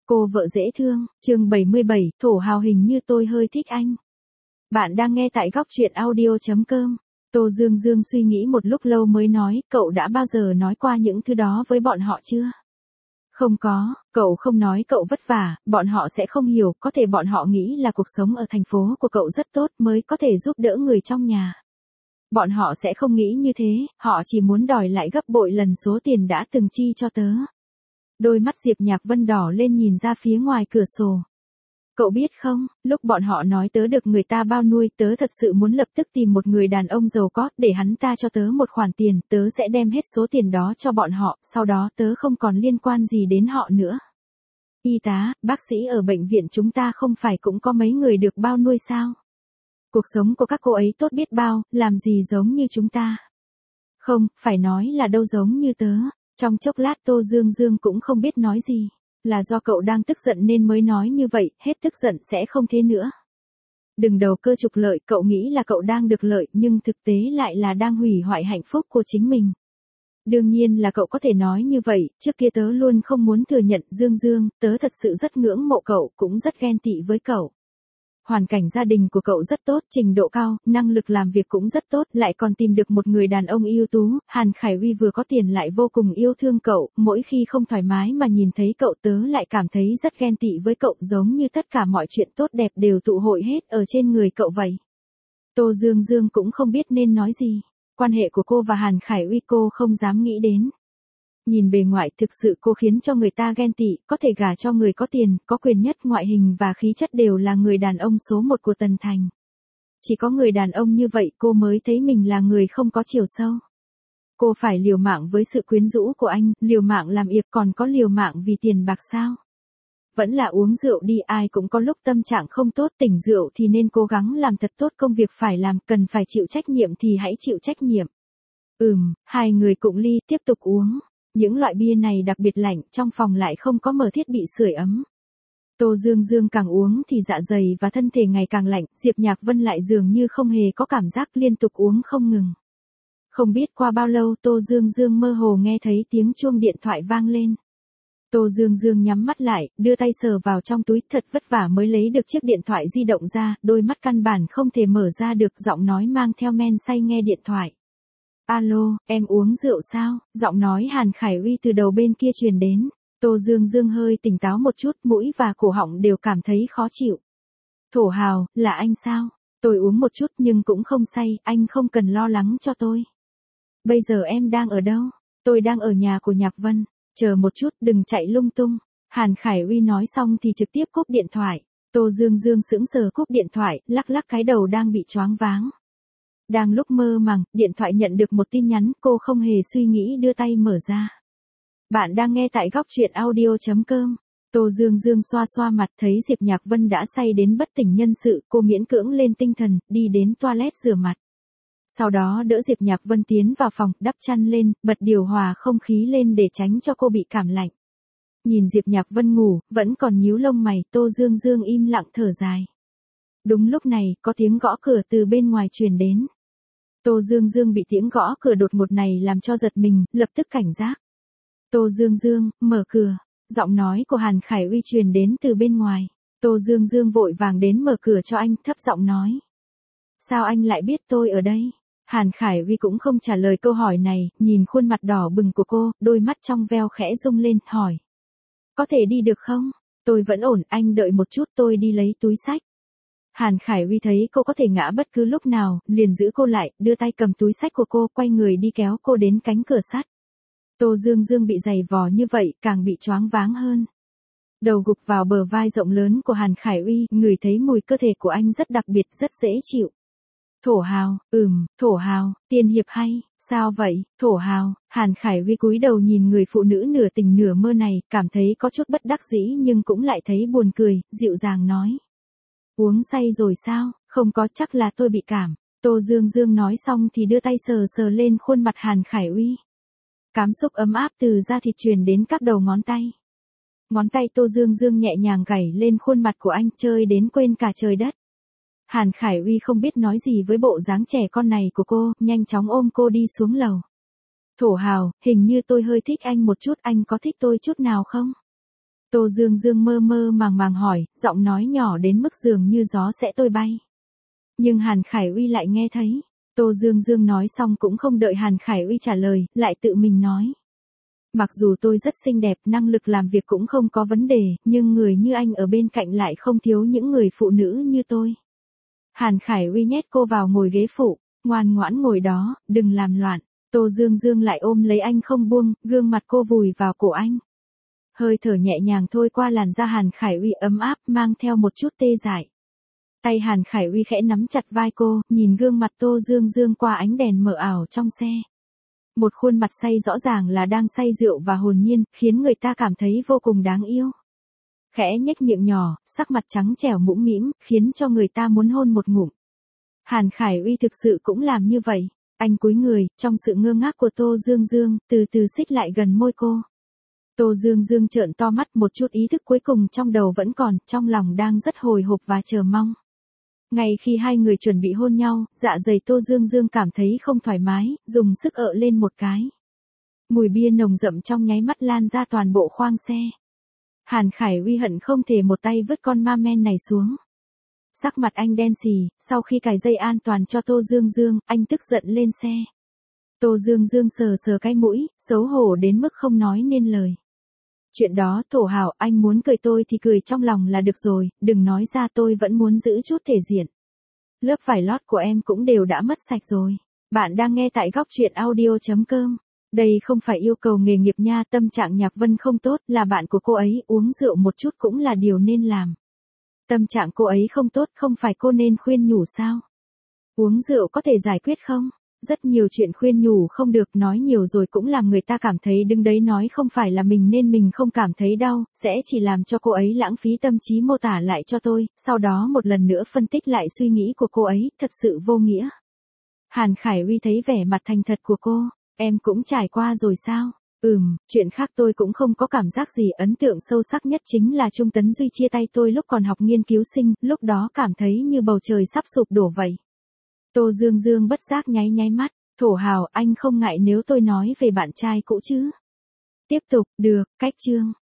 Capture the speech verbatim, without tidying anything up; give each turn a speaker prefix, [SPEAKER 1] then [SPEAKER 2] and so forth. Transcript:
[SPEAKER 1] Cô vợ dễ thương, chương bảy mươi bảy, thổ hào hình như tôi hơi thích anh. Bạn đang nghe tại góc truyện audio.com. Tô Dương Dương suy nghĩ một lúc lâu mới nói, cậu đã bao giờ nói qua những thứ đó với bọn họ chưa? Không có, cậu không nói cậu vất vả, bọn họ sẽ không hiểu, có thể bọn họ nghĩ là cuộc sống ở thành phố của cậu rất tốt mới có thể giúp đỡ người trong nhà. Bọn họ sẽ không nghĩ như thế, họ chỉ muốn đòi lại gấp bội lần số tiền đã từng chi cho tớ. Đôi mắt Diệp Nhạc Vân đỏ lên nhìn ra phía ngoài cửa sổ. Cậu biết không, lúc bọn họ nói tớ được người ta bao nuôi, tớ thật sự muốn lập tức tìm một người đàn ông giàu có, để hắn ta cho tớ một khoản tiền, tớ sẽ đem hết số tiền đó cho bọn họ, sau đó tớ không còn liên quan gì đến họ nữa. Y tá, bác sĩ ở bệnh viện chúng ta không phải cũng có mấy người được bao nuôi sao? Cuộc sống của các cô ấy tốt biết bao, làm gì giống như chúng ta. Không, phải nói là đâu giống như tớ. Trong chốc lát Tô Dương Dương cũng không biết nói gì. Là do cậu đang tức giận nên mới nói như vậy, hết tức giận sẽ không thế nữa. Đừng đầu cơ trục lợi, cậu nghĩ là cậu đang được lợi nhưng thực tế lại là đang hủy hoại hạnh phúc của chính mình. Đương nhiên là cậu có thể nói như vậy, trước kia tớ luôn không muốn thừa nhận. Dương Dương, tớ thật sự rất ngưỡng mộ cậu, cũng rất ghen tị với cậu. Hoàn cảnh gia đình của cậu rất tốt, trình độ cao, năng lực làm việc cũng rất tốt, lại còn tìm được một người đàn ông ưu tú. Hàn Khải Uy vừa có tiền lại vô cùng yêu thương cậu, mỗi khi không thoải mái mà nhìn thấy cậu tớ lại cảm thấy rất ghen tị với cậu, giống như tất cả mọi chuyện tốt đẹp đều tụ hội hết ở trên người cậu vậy. Tô Dương Dương cũng không biết nên nói gì. Quan hệ của cô và Hàn Khải Uy cô không dám nghĩ đến. Nhìn bề ngoài thực sự cô khiến cho người ta ghen tị, có thể gả cho người có tiền, có quyền nhất, ngoại hình và khí chất đều là người đàn ông số một của Tần Thành. Chỉ có người đàn ông như vậy cô mới thấy mình là người không có chiều sâu. Cô phải liều mạng với sự quyến rũ của anh, liều mạng làm yệp, còn có liều mạng vì tiền bạc sao? Vẫn là uống rượu đi, ai cũng có lúc tâm trạng không tốt, tỉnh rượu thì nên cố gắng làm thật tốt công việc phải làm, cần phải chịu trách nhiệm thì hãy chịu trách nhiệm. Ừm, hai người cụng ly tiếp tục uống. Những loại bia này đặc biệt lạnh, trong phòng lại không có mở thiết bị sưởi ấm. Tô Dương Dương càng uống thì dạ dày và thân thể ngày càng lạnh, Diệp Nhạc Vân lại dường như không hề có cảm giác, liên tục uống không ngừng. Không biết qua bao lâu Tô Dương Dương mơ hồ nghe thấy tiếng chuông điện thoại vang lên. Tô Dương Dương nhắm mắt lại, đưa tay sờ vào trong túi, thật vất vả mới lấy được chiếc điện thoại di động ra, đôi mắt căn bản không thể mở ra được, giọng nói mang theo men say nghe điện thoại. Alo, em uống rượu sao? Giọng nói Hàn Khải Uy từ đầu bên kia truyền đến. Tô Dương Dương hơi tỉnh táo một chút, mũi và cổ họng đều cảm thấy khó chịu. Thổ Hào, là anh sao? Tôi uống một chút nhưng cũng không say, anh không cần lo lắng cho tôi. Bây giờ em đang ở đâu? Tôi đang ở nhà của Nhạc Vân. Chờ một chút, đừng chạy lung tung. Hàn Khải Uy nói xong thì trực tiếp cúp điện thoại. Tô Dương Dương sững sờ cúp điện thoại, lắc lắc cái đầu đang bị choáng váng. Đang lúc mơ màng, điện thoại nhận được một tin nhắn, cô không hề suy nghĩ đưa tay mở ra. Bạn đang nghe tại góc truyện audio.com. Tô Dương Dương xoa xoa mặt, thấy Diệp Nhạc Vân đã say đến bất tỉnh nhân sự, cô miễn cưỡng lên tinh thần, đi đến toilet rửa mặt. Sau đó đỡ Diệp Nhạc Vân tiến vào phòng, đắp chăn lên, bật điều hòa không khí lên để tránh cho cô bị cảm lạnh. Nhìn Diệp Nhạc Vân ngủ, vẫn còn nhíu lông mày, Tô Dương Dương im lặng thở dài. Đúng lúc này, có tiếng gõ cửa từ bên ngoài truyền đến. Tô Dương Dương bị tiếng gõ cửa đột ngột này làm cho giật mình, lập tức cảnh giác. Tô Dương Dương, mở cửa. Giọng nói của Hàn Khải Uy truyền đến từ bên ngoài. Tô Dương Dương vội vàng đến mở cửa cho anh, thấp giọng nói. Sao anh lại biết tôi ở đây? Hàn Khải Uy cũng không trả lời câu hỏi này, nhìn khuôn mặt đỏ bừng của cô, đôi mắt trong veo khẽ rung lên, hỏi. Có thể đi được không? Tôi vẫn ổn, anh đợi một chút tôi đi lấy túi xách. Hàn Khải Uy thấy cô có thể ngã bất cứ lúc nào, liền giữ cô lại, đưa tay cầm túi xách của cô, quay người đi kéo cô đến cánh cửa sắt. Tô Dương Dương bị giày vò như vậy, càng bị choáng váng hơn. Đầu gục vào bờ vai rộng lớn của Hàn Khải Uy, ngửi thấy mùi cơ thể của anh rất đặc biệt, rất dễ chịu. Thổ Hào, ừm, Thổ Hào, tiên hiệp hay, sao vậy, Thổ Hào? Hàn Khải Uy cúi đầu nhìn người phụ nữ nửa tỉnh nửa mơ này, cảm thấy có chút bất đắc dĩ nhưng cũng lại thấy buồn cười, dịu dàng nói. Uống say rồi sao? Không có, chắc là tôi bị cảm. Tô Dương Dương nói xong thì đưa tay sờ sờ lên khuôn mặt Hàn Khải Uy. Cảm xúc ấm áp từ da thịt truyền đến các đầu ngón tay. Ngón tay Tô Dương Dương nhẹ nhàng gảy lên khuôn mặt của anh, chơi đến quên cả trời đất. Hàn Khải Uy không biết nói gì với bộ dáng trẻ con này của cô, nhanh chóng ôm cô đi xuống lầu. Thổ Hào, hình như tôi hơi thích anh một chút, anh có thích tôi chút nào không? Tô Dương Dương mơ mơ màng màng hỏi, giọng nói nhỏ đến mức dường như gió sẽ trôi bay. Nhưng Hàn Khải Uy lại nghe thấy. Tô Dương Dương nói xong cũng không đợi Hàn Khải Uy trả lời, lại tự mình nói. Mặc dù tôi rất xinh đẹp, năng lực làm việc cũng không có vấn đề, nhưng người như anh ở bên cạnh lại không thiếu những người phụ nữ như tôi. Hàn Khải Uy nhét cô vào ngồi ghế phụ, ngoan ngoãn ngồi đó, đừng làm loạn. Tô Dương Dương lại ôm lấy anh không buông, gương mặt cô vùi vào cổ anh. Hơi thở nhẹ nhàng thôi qua làn da Hàn Khải Uy ấm áp, mang theo một chút tê dại. Tay Hàn Khải Uy khẽ nắm chặt vai cô, nhìn gương mặt Tô Dương Dương qua ánh đèn mờ ảo trong xe. Một khuôn mặt say rõ ràng là đang say rượu và hồn nhiên, khiến người ta cảm thấy vô cùng đáng yêu. Khẽ nhếch miệng nhỏ, sắc mặt trắng trẻo mũm mĩm, khiến cho người ta muốn hôn một ngụm. Hàn Khải Uy thực sự cũng làm như vậy. Anh cúi người, trong sự ngơ ngác của Tô Dương Dương, từ từ xích lại gần môi cô. Tô Dương Dương trợn to mắt, một chút ý thức cuối cùng trong đầu vẫn còn, trong lòng đang rất hồi hộp và chờ mong. Ngay khi hai người chuẩn bị hôn nhau, dạ dày Tô Dương Dương cảm thấy không thoải mái, dùng sức ợ lên một cái. Mùi bia nồng đậm trong nháy mắt lan ra toàn bộ khoang xe. Hàn Khải Uy hận không thể một tay vứt con ma men này xuống. Sắc mặt anh đen xì, sau khi cài dây an toàn cho Tô Dương Dương, anh tức giận lên xe. Tô Dương Dương sờ sờ cái mũi, xấu hổ đến mức không nói nên lời. Chuyện đó Thổ Hào, anh muốn cười tôi thì cười trong lòng là được rồi, đừng nói ra, tôi vẫn muốn giữ chút thể diện. Lớp vải lót của em cũng đều đã mất sạch rồi. Bạn đang nghe tại góc truyện audio chấm com. Đây không phải yêu cầu nghề nghiệp nha, tâm trạng Nhạc Vân không tốt, là bạn của cô ấy, uống rượu một chút cũng là điều nên làm. Tâm trạng cô ấy không tốt, không phải cô nên khuyên nhủ sao? Uống rượu có thể giải quyết không? Rất nhiều chuyện khuyên nhủ không được, nói nhiều rồi cũng làm người ta cảm thấy đứng đấy nói không phải là mình nên mình không cảm thấy đau, sẽ chỉ làm cho cô ấy lãng phí tâm trí mô tả lại cho tôi, sau đó một lần nữa phân tích lại suy nghĩ của cô ấy, thật sự vô nghĩa. Hàn Khải Uy thấy vẻ mặt thành thật của cô, em cũng trải qua rồi sao? Ừm, chuyện khác tôi cũng không có cảm giác gì, ấn tượng sâu sắc nhất chính là Trung Tấn Duy chia tay tôi lúc còn học nghiên cứu sinh, lúc đó cảm thấy như bầu trời sắp sụp đổ vậy. Tô Dương Dương bất giác nháy nháy mắt, Thổ Hào, anh không ngại nếu tôi nói về bạn trai cũ chứ? Tiếp tục, được, cách chương.